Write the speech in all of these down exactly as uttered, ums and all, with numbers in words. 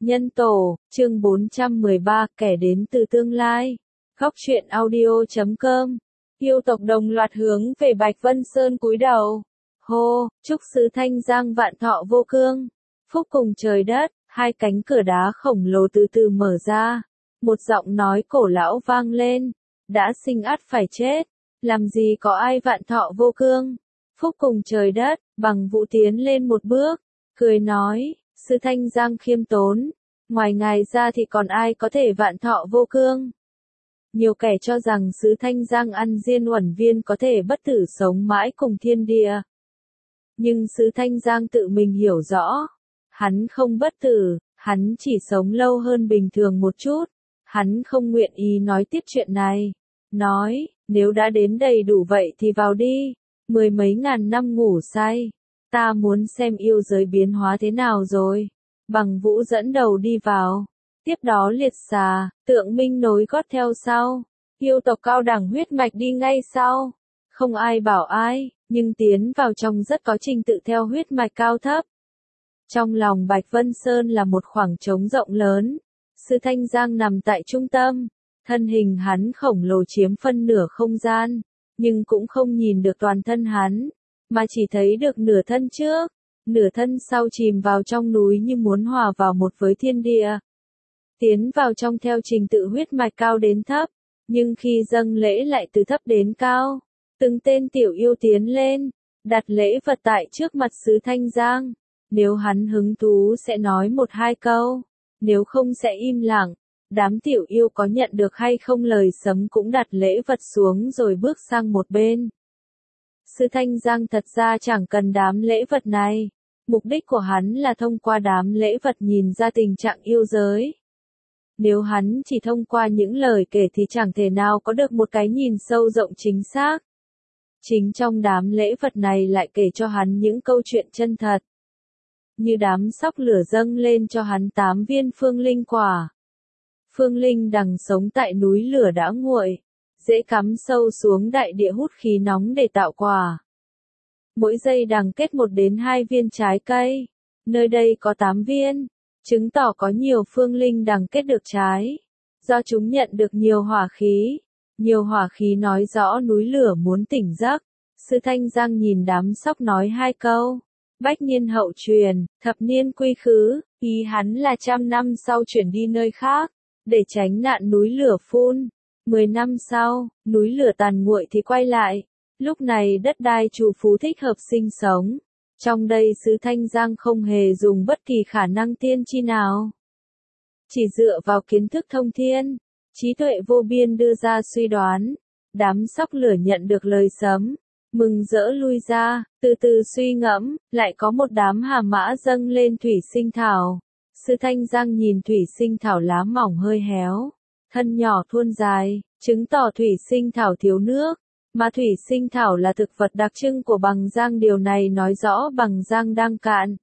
Nhân tổ, chương bốn trăm mười ba, kẻ đến từ tương lai. Góc truyện audio chấm com. Yêu tộc đồng loạt hướng về Bạch Vân Sơn cúi đầu. Hô, chúc sứ Thanh Giang vạn thọ vô cương. Phúc cùng trời đất, hai cánh cửa đá khổng lồ từ từ mở ra. Một giọng nói cổ lão vang lên. Đã sinh ắt phải chết. Làm gì có ai vạn thọ vô cương. Phúc cùng trời đất, Bằng Vũ tiến lên một bước. Cười nói. Sư Thanh Giang khiêm tốn, ngoài ngài ra thì còn ai có thể vạn thọ vô cương. Nhiều kẻ cho rằng sứ Thanh Giang ăn diên uẩn viên có thể bất tử sống mãi cùng thiên địa. Nhưng sứ Thanh Giang tự mình hiểu rõ, hắn không bất tử, hắn chỉ sống lâu hơn bình thường một chút. Hắn không nguyện ý nói tiếp chuyện này. Nói, nếu đã đến đầy đủ vậy thì vào đi, mười mấy ngàn năm ngủ say. Ta muốn xem yêu giới biến hóa thế nào rồi. Bằng Vũ dẫn đầu đi vào. Tiếp đó liệt xà, tượng minh nối gót theo sau. Yêu tộc cao đẳng huyết mạch đi ngay sau. Không ai bảo ai, nhưng tiến vào trong rất có trình tự theo huyết mạch cao thấp. Trong lòng Bạch Vân Sơn là một khoảng trống rộng lớn. Sư Thanh Giang nằm tại trung tâm. Thân hình hắn khổng lồ chiếm phân nửa không gian. Nhưng cũng không nhìn được toàn thân hắn. Mà chỉ thấy được nửa thân trước, nửa thân sau chìm vào trong núi như muốn hòa vào một với thiên địa. Tiến vào trong theo trình tự huyết mạch cao đến thấp, nhưng khi dâng lễ lại từ thấp đến cao. Từng tên tiểu yêu tiến lên, đặt lễ vật tại trước mặt sứ Thanh Giang. Nếu hắn hứng thú sẽ nói một hai câu, nếu không sẽ im lặng. Đám tiểu yêu có nhận được hay không lời sấm cũng đặt lễ vật xuống rồi bước sang một bên. Sư Thanh Giang thật ra chẳng cần đám lễ vật này. Mục đích của hắn là thông qua đám lễ vật nhìn ra tình trạng yêu giới. Nếu hắn chỉ thông qua những lời kể thì chẳng thể nào có được một cái nhìn sâu rộng chính xác. Chính trong đám lễ vật này lại kể cho hắn những câu chuyện chân thật. Như đám sóc lửa dâng lên cho hắn tám viên phương linh quả. Phương linh đằng sống tại núi lửa đã nguội. Dễ cắm sâu xuống đại địa hút khí nóng để tạo quả. Mỗi dây đằng kết một đến hai viên trái cây. Nơi đây có tám viên, chứng tỏ có nhiều phương linh đằng kết được trái. Do chúng nhận được nhiều hỏa khí. Nhiều hỏa khí nói rõ núi lửa muốn tỉnh giấc. Sư Thanh Giang nhìn đám sóc nói hai câu. Bách niên hậu truyền, thập niên quy khứ, ý hắn là trăm năm sau chuyển đi nơi khác, để tránh nạn núi lửa phun. Mười năm sau, núi lửa tàn nguội thì quay lại. Lúc này đất đai trù phú thích hợp sinh sống. Trong đây sứ Thanh Giang không hề dùng bất kỳ khả năng tiên tri nào. Chỉ dựa vào kiến thức thông thiên, trí tuệ vô biên đưa ra suy đoán. Đám sóc lửa nhận được lời sấm, mừng rỡ lui ra, từ từ suy ngẫm, lại có một đám hà mã dâng lên thủy sinh thảo. Sứ Thanh Giang nhìn thủy sinh thảo lá mỏng hơi héo. Thân nhỏ thuôn dài, chứng tỏ thủy sinh thảo thiếu nước, mà thủy sinh thảo là thực vật đặc trưng của Bằng Giang, điều này nói rõ Bằng Giang đang cạn.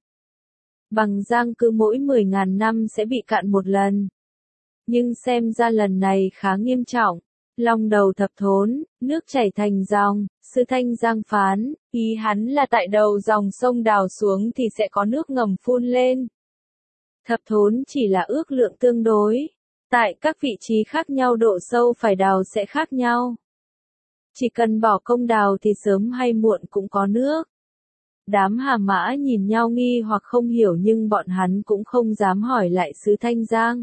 Bằng Giang cứ mỗi mười ngàn năm sẽ bị cạn một lần. Nhưng xem ra lần này khá nghiêm trọng. Long đầu thập thốn, nước chảy thành dòng, sư Thanh Giang phán, ý hắn là tại đầu dòng sông đào xuống thì sẽ có nước ngầm phun lên. Thập thốn chỉ là ước lượng tương đối. Tại các vị trí khác nhau độ sâu phải đào sẽ khác nhau. Chỉ cần bỏ công đào thì sớm hay muộn cũng có nước. Đám hà mã nhìn nhau nghi hoặc không hiểu nhưng bọn hắn cũng không dám hỏi lại sứ Thanh Giang.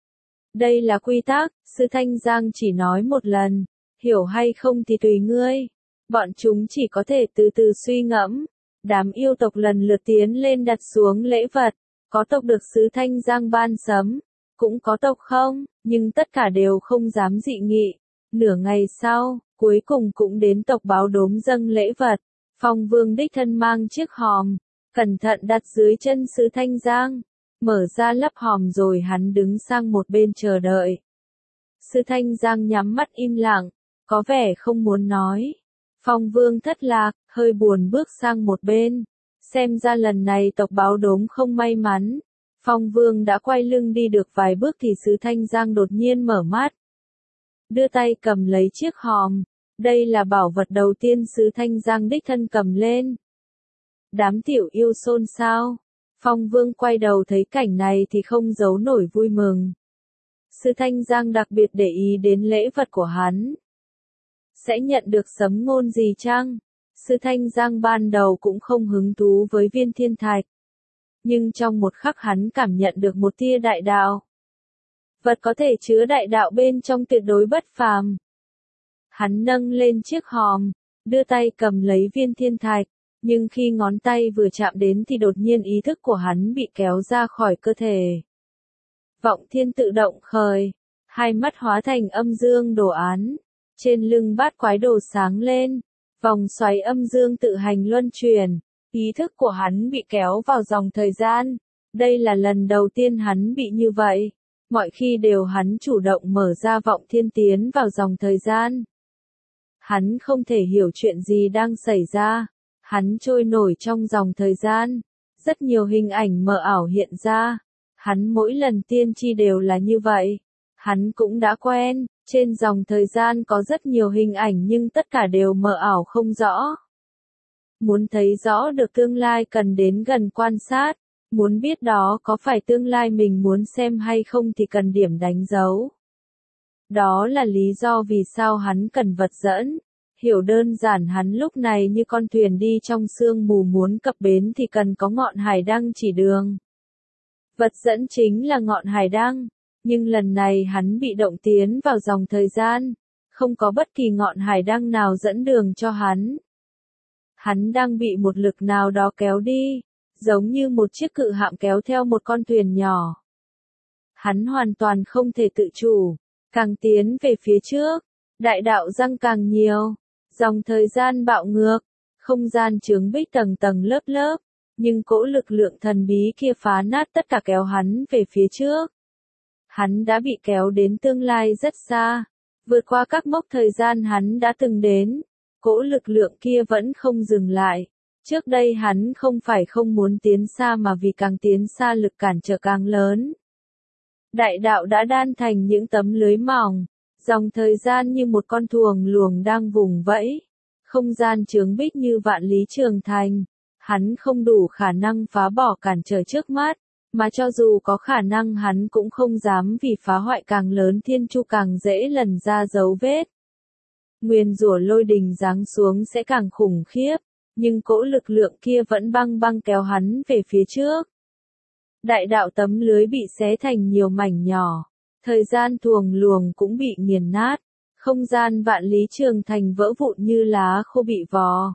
Đây là quy tắc, sứ Thanh Giang chỉ nói một lần, hiểu hay không thì tùy ngươi. Bọn chúng chỉ có thể từ từ suy ngẫm. Đám yêu tộc lần lượt tiến lên đặt xuống lễ vật, có tộc được sứ Thanh Giang ban sấm. Cũng có tộc không, nhưng tất cả đều không dám dị nghị. Nửa ngày sau, cuối cùng cũng đến tộc báo đốm dâng lễ vật. Phong Vương đích thân mang chiếc hòm, cẩn thận đặt dưới chân sứ Thanh Giang. Mở ra lắp hòm rồi hắn đứng sang một bên chờ đợi. Sứ Thanh Giang nhắm mắt im lặng, có vẻ không muốn nói. Phong Vương thất lạc, hơi buồn bước sang một bên. Xem ra lần này tộc báo đốm không may mắn. Phong Vương đã quay lưng đi được vài bước thì sứ Thanh Giang đột nhiên mở mắt. Đưa tay cầm lấy chiếc hòm. Đây là bảo vật đầu tiên sứ Thanh Giang đích thân cầm lên. Đám tiểu yêu xôn xao. Phong Vương quay đầu thấy cảnh này thì không giấu nổi vui mừng. Sư Thanh Giang đặc biệt để ý đến lễ vật của hắn. Sẽ nhận được sấm ngôn gì chăng? Sư Thanh Giang ban đầu cũng không hứng thú với viên thiên thạch. Nhưng trong một khắc hắn cảm nhận được một tia đại đạo. Vật có thể chứa đại đạo bên trong tuyệt đối bất phàm. Hắn nâng lên chiếc hòm, đưa tay cầm lấy viên thiên thạch, nhưng khi ngón tay vừa chạm đến thì đột nhiên ý thức của hắn bị kéo ra khỏi cơ thể. Vọng thiên tự động khởi, hai mắt hóa thành âm dương đồ án, trên lưng bát quái đồ sáng lên, vòng xoáy âm dương tự hành luân chuyển, ý thức của hắn bị kéo vào dòng thời gian. Đây là lần đầu tiên hắn bị như vậy, mọi khi đều hắn chủ động mở ra vọng thiên tiến vào dòng thời gian. Hắn không thể hiểu chuyện gì đang xảy ra, hắn trôi nổi trong dòng thời gian, rất nhiều hình ảnh mờ ảo hiện ra, hắn mỗi lần tiên tri đều là như vậy, hắn cũng đã quen, trên dòng thời gian có rất nhiều hình ảnh nhưng tất cả đều mờ ảo không rõ. Muốn thấy rõ được tương lai cần đến gần quan sát, muốn biết đó có phải tương lai mình muốn xem hay không thì cần điểm đánh dấu. Đó là lý do vì sao hắn cần vật dẫn. Hiểu đơn giản hắn lúc này như con thuyền đi trong sương mù muốn cập bến thì cần có ngọn hải đăng chỉ đường. Vật dẫn chính là ngọn hải đăng, nhưng lần này hắn bị động tiến vào dòng thời gian, không có bất kỳ ngọn hải đăng nào dẫn đường cho hắn. Hắn đang bị một lực nào đó kéo đi, giống như một chiếc cự hạm kéo theo một con thuyền nhỏ. Hắn hoàn toàn không thể tự chủ, càng tiến về phía trước, đại đạo răng càng nhiều. Dòng thời gian bạo ngược, không gian chướng bích tầng tầng lớp lớp, nhưng cỗ lực lượng thần bí kia phá nát tất cả kéo hắn về phía trước. Hắn đã bị kéo đến tương lai rất xa, vượt qua các mốc thời gian hắn đã từng đến, cỗ lực lượng kia vẫn không dừng lại. Trước đây hắn không phải không muốn tiến xa mà vì càng tiến xa lực cản trở càng lớn. Đại đạo đã đan thành những tấm lưới mỏng. Dòng thời gian như một con thuồng luồng đang vùng vẫy, không gian chướng bích như vạn lý trường thành, hắn không đủ khả năng phá bỏ cản trở trước mắt, mà cho dù có khả năng hắn cũng không dám vì phá hoại càng lớn thiên chu càng dễ lần ra dấu vết. Nguyên rủa lôi đình giáng xuống sẽ càng khủng khiếp, nhưng cỗ lực lượng kia vẫn băng băng kéo hắn về phía trước. Đại đạo tấm lưới bị xé thành nhiều mảnh nhỏ. Thời gian thuồng luồng cũng bị nghiền nát, không gian vạn lý trường thành vỡ vụn như lá khô bị vò.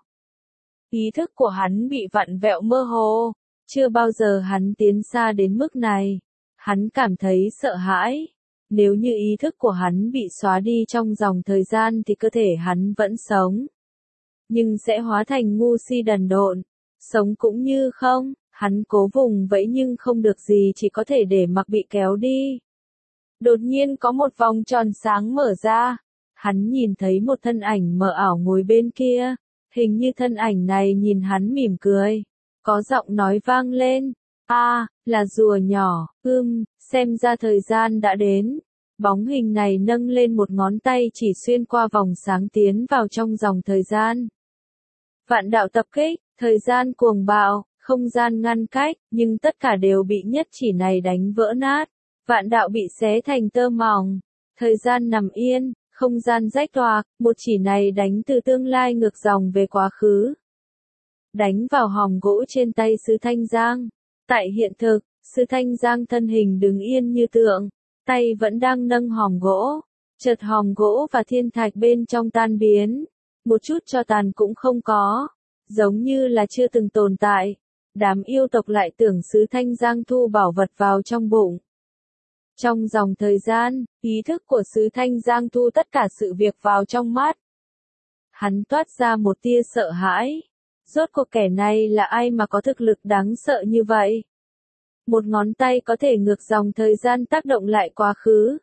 Ý thức của hắn bị vặn vẹo mơ hồ, chưa bao giờ hắn tiến xa đến mức này. Hắn cảm thấy sợ hãi, nếu như ý thức của hắn bị xóa đi trong dòng thời gian thì cơ thể hắn vẫn sống. Nhưng sẽ hóa thành ngu si đần độn, sống cũng như không, hắn cố vùng vẫy nhưng không được gì chỉ có thể để mặc bị kéo đi. Đột nhiên có một vòng tròn sáng mở ra, hắn nhìn thấy một thân ảnh mờ ảo ngồi bên kia, hình như thân ảnh này nhìn hắn mỉm cười, có giọng nói vang lên, a, à, là rùa nhỏ, ưm, xem ra thời gian đã đến, bóng hình này nâng lên một ngón tay chỉ xuyên qua vòng sáng tiến vào trong dòng thời gian. Vạn đạo tập kích, thời gian cuồng bạo, không gian ngăn cách, nhưng tất cả đều bị nhất chỉ này đánh vỡ nát. Vạn đạo bị xé thành tơ mỏng, thời gian nằm yên, không gian rách toạc, một chỉ này đánh từ tương lai ngược dòng về quá khứ. Đánh vào hòm gỗ trên tay Sư Thanh Giang. Tại hiện thực, Sư Thanh Giang thân hình đứng yên như tượng, tay vẫn đang nâng hòm gỗ, chợt hòm gỗ và thiên thạch bên trong tan biến, một chút tro tàn cũng không có, giống như là chưa từng tồn tại. Đám yêu tộc lại tưởng Sư Thanh Giang thu bảo vật vào trong bụng. Trong dòng thời gian, ý thức của Sứ Thanh Giang thu tất cả sự việc vào trong mắt. Hắn toát ra một tia sợ hãi. Rốt cuộc kẻ này là ai mà có thực lực đáng sợ như vậy? Một ngón tay có thể ngược dòng thời gian tác động lại quá khứ.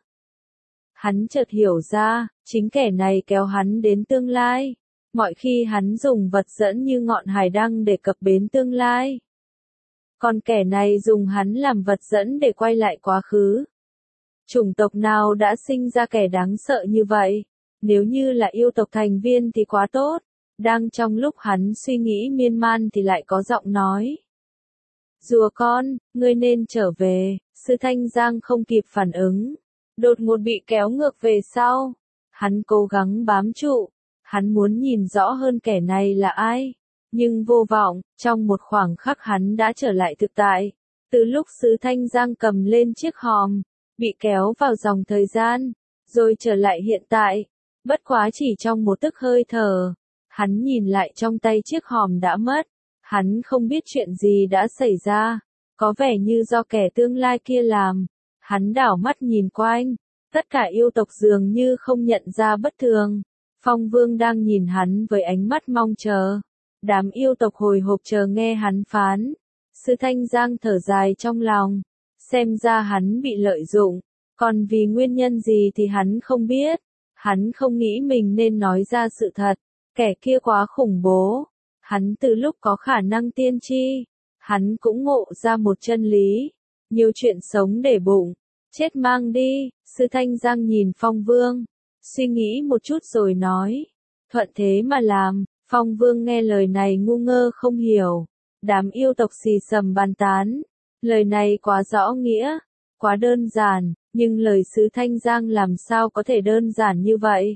Hắn chợt hiểu ra, chính kẻ này kéo hắn đến tương lai. Mọi khi hắn dùng vật dẫn như ngọn hải đăng để cập bến tương lai. Còn kẻ này dùng hắn làm vật dẫn để quay lại quá khứ. Chủng tộc nào đã sinh ra kẻ đáng sợ như vậy? Nếu như là yêu tộc thành viên thì quá tốt. Đang trong lúc hắn suy nghĩ miên man thì lại có giọng nói. Rùa con, ngươi nên trở về, Sư Thanh Giang không kịp phản ứng. Đột ngột bị kéo ngược về sau. Hắn cố gắng bám trụ. Hắn muốn nhìn rõ hơn kẻ này là ai. Nhưng vô vọng, trong một khoảng khắc hắn đã trở lại thực tại. Từ lúc Sứ Thanh Giang cầm lên chiếc hòm, bị kéo vào dòng thời gian, rồi trở lại hiện tại. Bất quá chỉ trong một tức hơi thở, hắn nhìn lại trong tay chiếc hòm đã mất. Hắn không biết chuyện gì đã xảy ra, có vẻ như do kẻ tương lai kia làm. Hắn đảo mắt nhìn quanh, tất cả yêu tộc dường như không nhận ra bất thường. Phong Vương đang nhìn hắn với ánh mắt mong chờ. Đám yêu tộc hồi hộp chờ nghe hắn phán. Sư Thanh Giang thở dài trong lòng, xem ra hắn bị lợi dụng, còn vì nguyên nhân gì thì hắn không biết. Hắn không nghĩ mình nên nói ra sự thật, kẻ kia quá khủng bố. Hắn từ lúc có khả năng tiên tri, hắn cũng ngộ ra một chân lý, nhiều chuyện sống để bụng, chết mang đi. Sư Thanh Giang nhìn Phong Vương, suy nghĩ một chút rồi nói, thuận thế mà làm. Phong Vương nghe lời này ngu ngơ không hiểu, đám yêu tộc xì xầm bàn tán, lời này quá rõ nghĩa, quá đơn giản, nhưng lời Sứ Thanh Giang làm sao có thể đơn giản như vậy.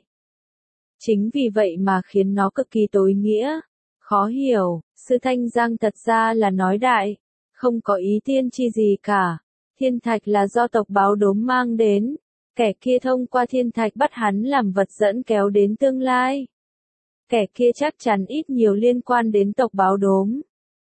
Chính vì vậy mà khiến nó cực kỳ tối nghĩa, khó hiểu. Sứ Thanh Giang thật ra là nói đại, không có ý tiên tri gì cả. Thiên thạch là do tộc Báo Đốm mang đến, kẻ kia thông qua thiên thạch bắt hắn làm vật dẫn kéo đến tương lai. Kẻ kia chắc chắn ít nhiều liên quan đến tộc Báo Đốm.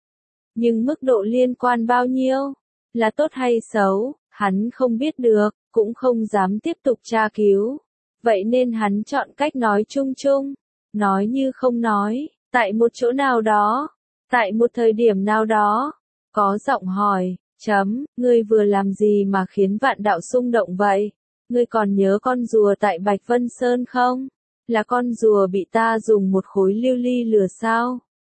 Nhưng mức độ liên quan bao nhiêu, là tốt hay xấu, hắn không biết được, cũng không dám tiếp tục tra cứu. Vậy nên hắn chọn cách nói chung chung, nói như không nói, tại một chỗ nào đó, tại một thời điểm nào đó. Có giọng hỏi, chấm, ngươi vừa làm gì mà khiến vạn đạo xung động vậy? Ngươi còn nhớ con rùa tại Bạch Vân Sơn không? Là con rùa bị ta dùng một khối lưu ly lừa sao?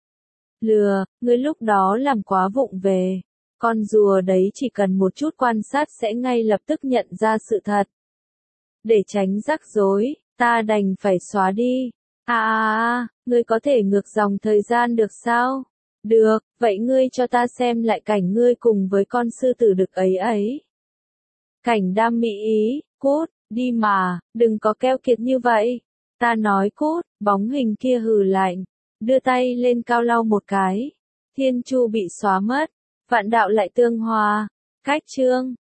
Lừa, ngươi lúc đó làm quá vụng về. Con rùa đấy chỉ cần một chút quan sát sẽ ngay lập tức nhận ra sự thật. Để tránh rắc rối, ta đành phải xóa đi. À à à, ngươi có thể ngược dòng thời gian được sao? Được, vậy ngươi cho ta xem lại cảnh ngươi cùng với con sư tử đực ấy ấy. Cảnh Đam Mỹ ý, cút, đi mà, đừng có keo kiệt như vậy. Ta nói cút, bóng hình kia hừ lạnh, đưa tay lên cao lau một cái. Thiên Chu bị xóa mất, vạn đạo lại tương hòa. Cách chương